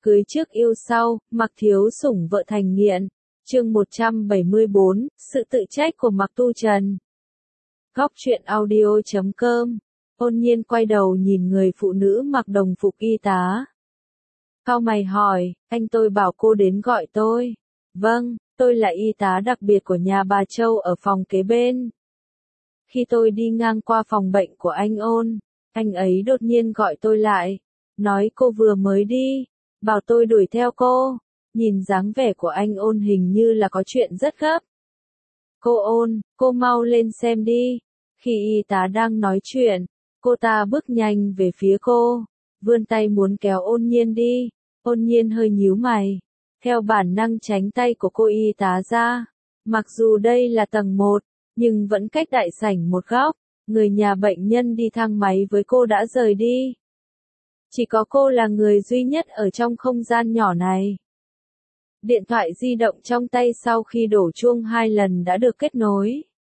Cưới trước yêu sau, Mạc Thiếu sủng vợ thành nghiện. Chương 174, sự tự trách của Mạc Tu Trần. Góc truyện audio.com. Ôn Nhiên quay đầu nhìn người phụ nữ mặc đồng phục y tá. Cau mày hỏi, anh tôi bảo cô đến gọi tôi. Vâng, tôi là y tá đặc biệt của nhà bà Châu ở phòng kế bên. Khi tôi đi ngang qua phòng bệnh của anh Ôn, anh ấy đột nhiên gọi tôi lại. Nói cô vừa mới đi, bảo tôi đuổi theo cô. Nhìn dáng vẻ của anh Ôn hình như là có chuyện rất gấp. Cô Ôn, cô mau lên xem đi. Khi y tá đang nói chuyện, cô ta bước nhanh về phía cô, vươn tay muốn kéo Ôn Nhiên đi. Ôn Nhiên hơi nhíu mày, theo bản năng tránh tay của cô y tá ra. Mặc dù đây là tầng 1, nhưng vẫn cách đại sảnh một góc. Người nhà bệnh nhân đi thang máy với cô đã rời đi. Chỉ có cô là người duy nhất ở trong không gian nhỏ này. Điện thoại di động trong tay sau khi đổ chuông 2 lần đã được kết nối.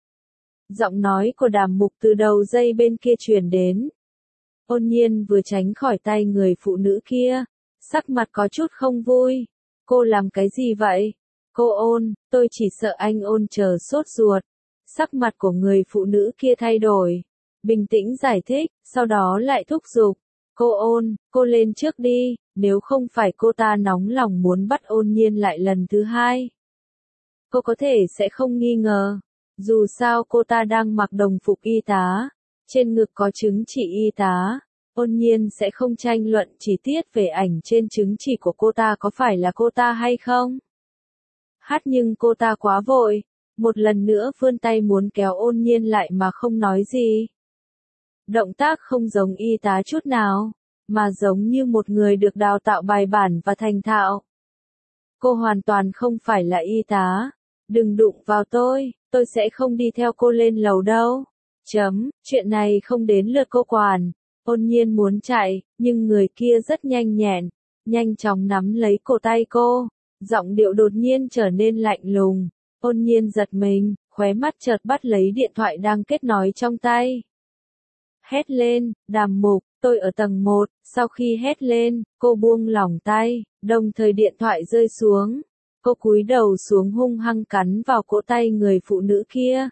Giọng nói của Đàm Mục từ đầu dây bên kia truyền đến. Ôn Nhiên vừa tránh khỏi tay người phụ nữ kia, sắc mặt có chút không vui. Cô làm cái gì vậy? Cô Ôn, tôi chỉ sợ anh Ôn chờ sốt ruột. Sắc mặt của người phụ nữ kia thay đổi. Bình tĩnh giải thích, sau đó lại thúc giục. Cô Ôn, cô lên trước đi, nếu không phải cô ta nóng lòng muốn bắt Ôn Nhiên lại lần thứ 2. Cô có thể sẽ không nghi ngờ. Dù sao cô ta đang mặc đồng phục y tá, trên ngực có chứng chỉ y tá. Ôn Nhiên sẽ không tranh luận chi tiết về ảnh trên chứng chỉ của cô ta có phải là cô ta hay không. Nhưng cô ta quá vội, một lần nữa vươn tay muốn kéo Ôn Nhiên lại mà không nói gì. Động tác không giống y tá chút nào, mà giống như một người được đào tạo bài bản và thành thạo. Cô hoàn toàn không phải là y tá. Đừng đụng vào tôi sẽ không đi theo cô lên lầu đâu. Chuyện này không đến lượt cô quản. Ôn Nhiên muốn chạy, nhưng người kia rất nhanh nhẹn, nhanh chóng nắm lấy cổ tay cô. Giọng điệu đột nhiên trở nên lạnh lùng. Ôn Nhiên giật mình, khóe mắt chợt bắt lấy điện thoại đang kết nối trong tay. Hét lên, Đàm Mục, tôi ở tầng 1, sau khi hét lên, cô buông lỏng tay, đồng thời điện thoại rơi xuống. Cô cúi đầu xuống hung hăng cắn vào cổ tay người phụ nữ kia.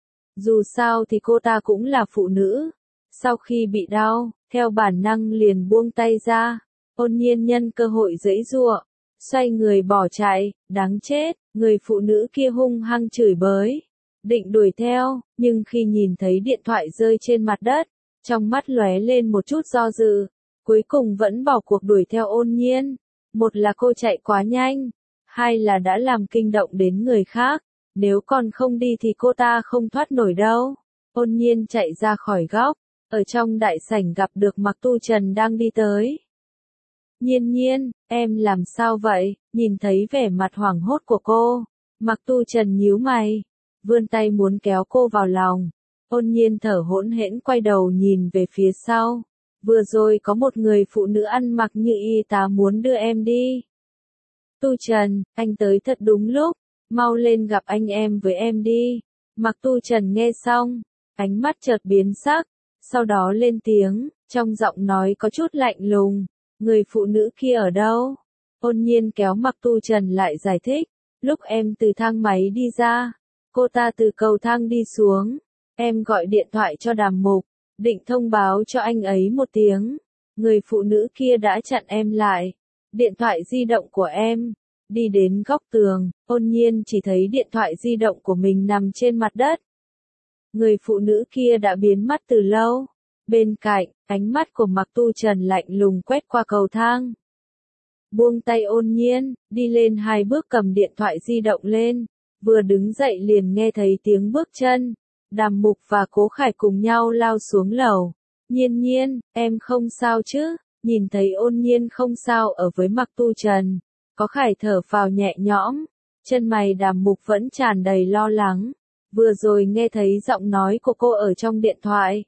Dù sao thì cô ta cũng là phụ nữ. Sau khi bị đau, theo bản năng liền buông tay ra. Ôn Nhiên nhân cơ hội giãy giụa, xoay người bỏ chạy, đáng chết, người phụ nữ kia hung hăng chửi bới. Định đuổi theo, nhưng khi nhìn thấy điện thoại rơi trên mặt đất, trong mắt lóe lên một chút do dự, cuối cùng vẫn bỏ cuộc đuổi theo Ôn Nhiên. Một là cô chạy quá nhanh, hai là đã làm kinh động đến người khác, nếu còn không đi thì cô ta không thoát nổi đâu. Ôn Nhiên chạy ra khỏi góc, ở trong đại sảnh gặp được Mạc Tu Trần đang đi tới. Nhiên Nhiên, em làm sao vậy? Nhìn thấy vẻ mặt hoảng hốt của cô, Mạc Tu Trần nhíu mày, vươn tay muốn kéo cô vào lòng. Ôn Nhiên thở hổn hển quay đầu nhìn về phía sau. Vừa rồi có một người phụ nữ ăn mặc như y tá muốn đưa em đi. Tu Trần, anh tới thật đúng lúc, mau lên gặp anh em với em đi. Mạc Tu Trần nghe xong, ánh mắt chợt biến sắc, sau đó lên tiếng, trong giọng nói có chút lạnh lùng. Người phụ nữ kia ở đâu? Ôn Nhiên kéo Mạc Tu Trần lại giải thích, lúc em từ thang máy đi ra, cô ta từ cầu thang đi xuống. Em gọi điện thoại cho Đàm Mục, định thông báo cho anh ấy một tiếng. Người phụ nữ kia đã chặn em lại. Điện thoại di động của em. Đi đến góc tường, Ôn Nhiên chỉ thấy điện thoại di động của mình nằm trên mặt đất. Người phụ nữ kia đã biến mất từ lâu. Bên cạnh, ánh mắt của Mạc Tu Trần lạnh lùng quét qua cầu thang. Buông tay Ôn Nhiên, đi lên 2 bước cầm điện thoại di động lên. Vừa đứng dậy liền nghe thấy tiếng bước chân. Đàm Mục và Cố Khải cùng nhau lao xuống lầu. Nhiên Nhiên, em không sao chứ? Nhìn thấy Ôn Nhiên không sao ở với Mạc Tu Trần, Cố Khải thở phào nhẹ nhõm. Chân mày Đàm Mục vẫn tràn đầy lo lắng. Vừa rồi nghe thấy giọng nói của cô ở trong điện thoại.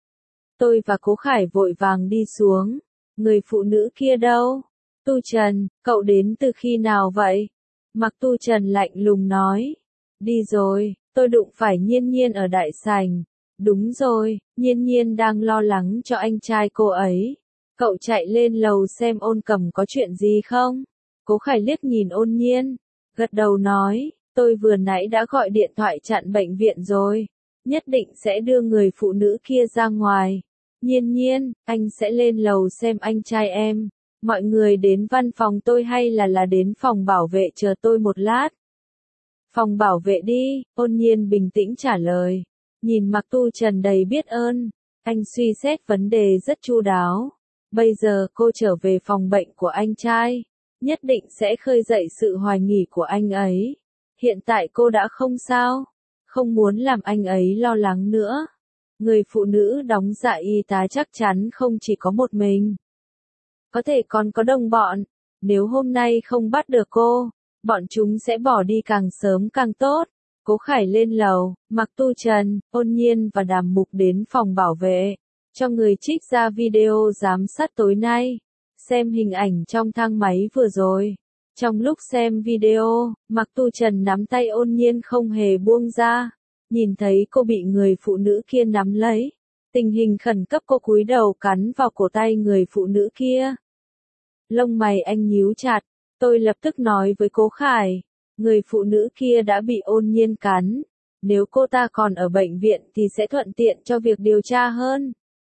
Tôi và Cố Khải vội vàng đi xuống. Người phụ nữ kia đâu? Tu Trần, cậu đến từ khi nào vậy? Mạc Tu Trần lạnh lùng nói. Đi rồi. Tôi đụng phải Nhiên Nhiên ở đại sảnh. Đúng rồi, Nhiên Nhiên đang lo lắng cho anh trai cô ấy. Cậu chạy lên lầu xem Ôn Cầm có chuyện gì không? Cố Khải liếc nhìn Ôn Nhiên, gật đầu nói, tôi vừa nãy đã gọi điện thoại chặn bệnh viện rồi, nhất định sẽ đưa người phụ nữ kia ra ngoài. Nhiên Nhiên, anh sẽ lên lầu xem anh trai em. Mọi người đến văn phòng tôi hay là đến phòng bảo vệ chờ tôi một lát? Phòng bảo vệ đi, Ôn Nhiên bình tĩnh trả lời. Nhìn Mạc Tu Trần đầy biết ơn, anh suy xét vấn đề rất chu đáo. Bây giờ cô trở về phòng bệnh của anh trai, nhất định sẽ khơi dậy sự hoài nghi của anh ấy. Hiện tại cô đã không sao, không muốn làm anh ấy lo lắng nữa. Người phụ nữ đóng dạ y tá chắc chắn không chỉ có một mình. Có thể còn có đồng bọn, nếu hôm nay không bắt được cô, bọn chúng sẽ bỏ đi càng sớm càng tốt. Cố Khải lên lầu, Mạc Tu Trần, Ôn Nhiên và Đàm Mục đến phòng bảo vệ, cho người trích ra video giám sát tối nay, xem hình ảnh trong thang máy vừa rồi. Trong lúc xem video, Mạc Tu Trần nắm tay Ôn Nhiên không hề buông ra, nhìn thấy cô bị người phụ nữ kia nắm lấy. Tình hình khẩn cấp cô cúi đầu cắn vào cổ tay người phụ nữ kia. Lông mày anh nhíu chặt, tôi lập tức nói với Cố Khải, người phụ nữ kia đã bị Ôn Nhiên cắn. Nếu cô ta còn ở bệnh viện thì sẽ thuận tiện cho việc điều tra hơn.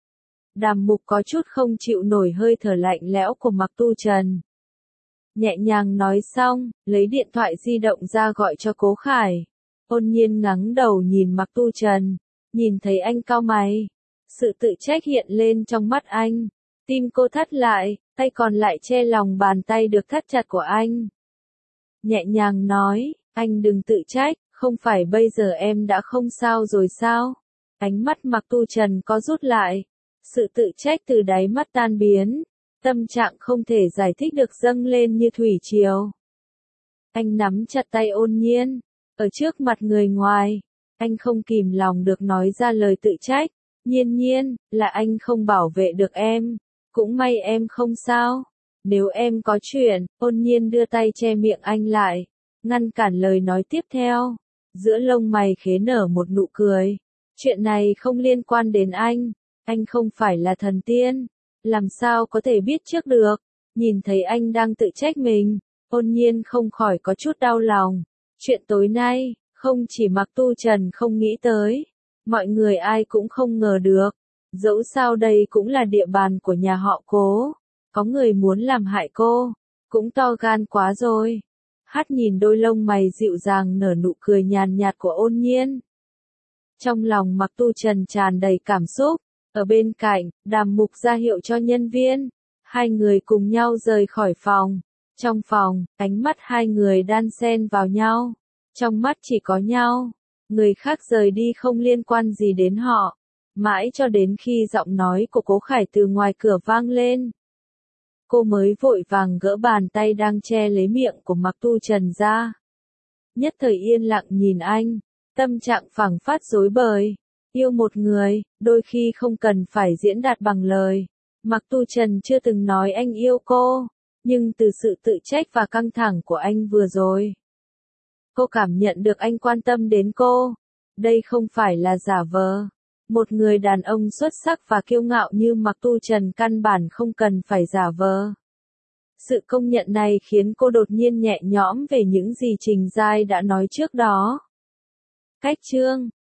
Đàm Mục có chút không chịu nổi hơi thở lạnh lẽo của Mạc Tu Trần. Nhẹ nhàng nói xong, lấy điện thoại di động ra gọi cho Cố Khải. Ôn Nhiên ngẩng đầu nhìn Mạc Tu Trần, nhìn thấy anh cau mày. Sự tự trách hiện lên trong mắt anh. Tim cô thắt lại, tay còn lại che lòng bàn tay được thắt chặt của anh. Nhẹ nhàng nói, anh đừng tự trách, không phải bây giờ em đã không sao rồi sao? Ánh mắt Mạc Tu Trần có rút lại. Sự tự trách từ đáy mắt tan biến. Tâm trạng không thể giải thích được dâng lên như thủy triều. Anh nắm chặt tay Ôn Nhiên. Ở trước mặt người ngoài, anh không kìm lòng được nói ra lời tự trách. Nhiên Nhiên, là anh không bảo vệ được em. Cũng may em không sao. Nếu em có chuyện, Ôn Nhiên đưa tay che miệng anh lại, ngăn cản lời nói tiếp theo. Giữa lông mày khế nở một nụ cười. Chuyện này không liên quan đến anh không phải là thần tiên. Làm sao có thể biết trước được? Nhìn thấy anh đang tự trách mình, Ôn Nhiên không khỏi có chút đau lòng. Chuyện tối nay, không chỉ Mạc Tu Trần không nghĩ tới, mọi người ai cũng không ngờ được. Dẫu sao đây cũng là địa bàn của nhà họ Cố. Có người muốn làm hại cô, cũng to gan quá rồi. Hát nhìn đôi lông mày dịu dàng nở nụ cười nhàn nhạt của Ôn Nhiên. Trong lòng Mạc Tu Trần tràn đầy cảm xúc. Ở bên cạnh, Đàm Mục ra hiệu cho nhân viên. Hai người cùng nhau rời khỏi phòng. Trong phòng, ánh mắt hai người đan xen vào nhau. Trong mắt chỉ có nhau. Người khác rời đi không liên quan gì đến họ. Mãi cho đến khi giọng nói của Cố Khải từ ngoài cửa vang lên. Cô mới vội vàng gỡ bàn tay đang che lấy miệng của Mạc Tu Trần ra. Nhất thời yên lặng nhìn anh. Tâm trạng phảng phất rối bời. Yêu một người, đôi khi không cần phải diễn đạt bằng lời. Mạc Tu Trần chưa từng nói anh yêu cô, nhưng từ sự tự trách và căng thẳng của anh vừa rồi, cô cảm nhận được anh quan tâm đến cô. Đây không phải là giả vờ. Một người đàn ông xuất sắc và kiêu ngạo như Mạc Tu Trần căn bản không cần phải giả vờ. Sự công nhận này khiến cô đột nhiên nhẹ nhõm về những gì Trình Giai đã nói trước đó. Cách chương